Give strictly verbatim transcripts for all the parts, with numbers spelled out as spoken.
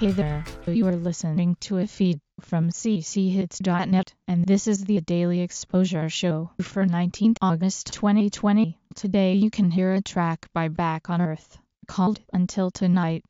Hey there, you are listening to a feed from c c hits dot net, and this is the Daily Exposure Show for nineteenth August twenty twenty. Today you can hear a track by Back on Earth, called Until Tonight.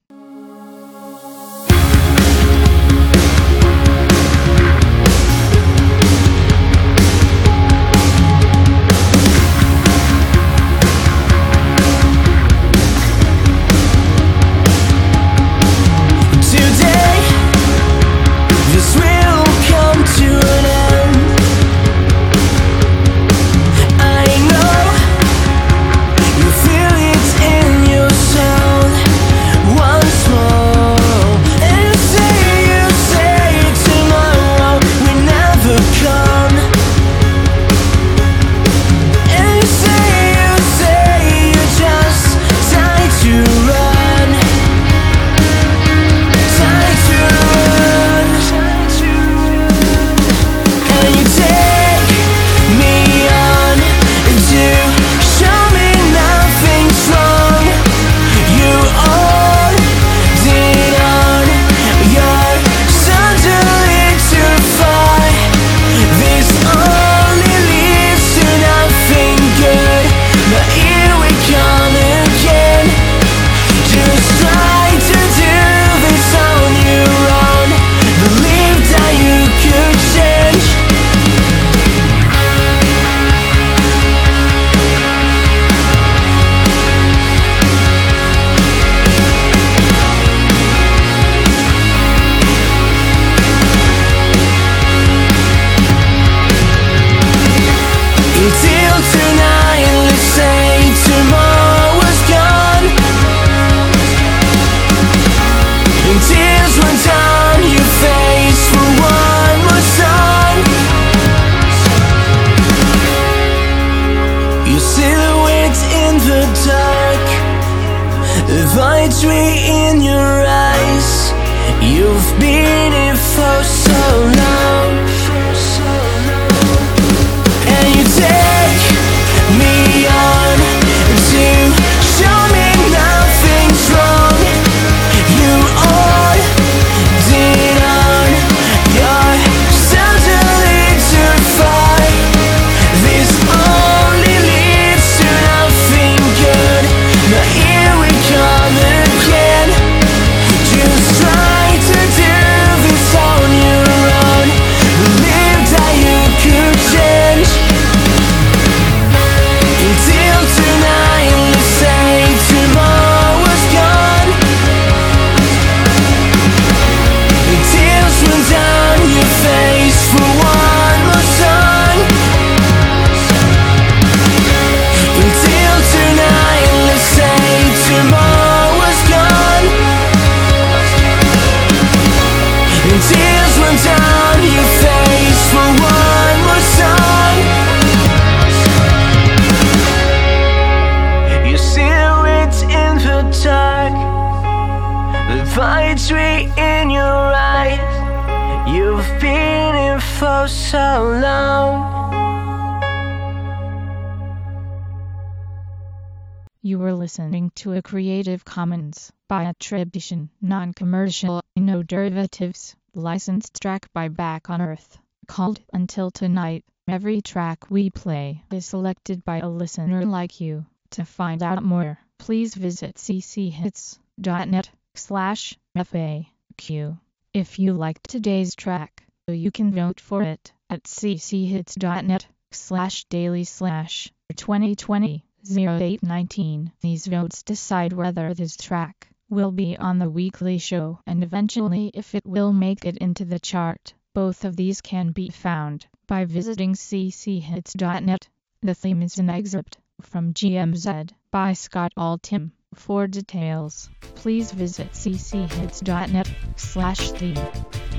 Victory in your eyes. You've been here for so long, and you take me on to show me nothing's wrong. You all did on yourself to lead too far. This only leads to nothing good. But here we come again. Just try to do this on your own. Believe that you could change. Until tonight, let's say tomorrow's gone. The tears run down your face for one more song. Until tonight, let's say tomorrow's gone. And tears run down your face for one more song. You silhouette in the dark, the victory in your eyes. You've been in for so long. You were listening to a Creative Commons by attribution, non-commercial, no derivatives, licensed track by Back on Earth, called Until Tonight. Every track we play is selected by a listener like you. To find out more, please visit c c hits dot net slash F A Q. If you liked today's track, you can vote for it at c c hits dot net slash daily slash twenty twenty oh eight nineteen. These votes decide whether this track will be on the weekly show and eventually if it will make it into the chart. Both of these can be found by visiting c c hits dot net. The theme is an excerpt from G M Z by Scott Altham. For details, please visit c c hits dot net slash theme.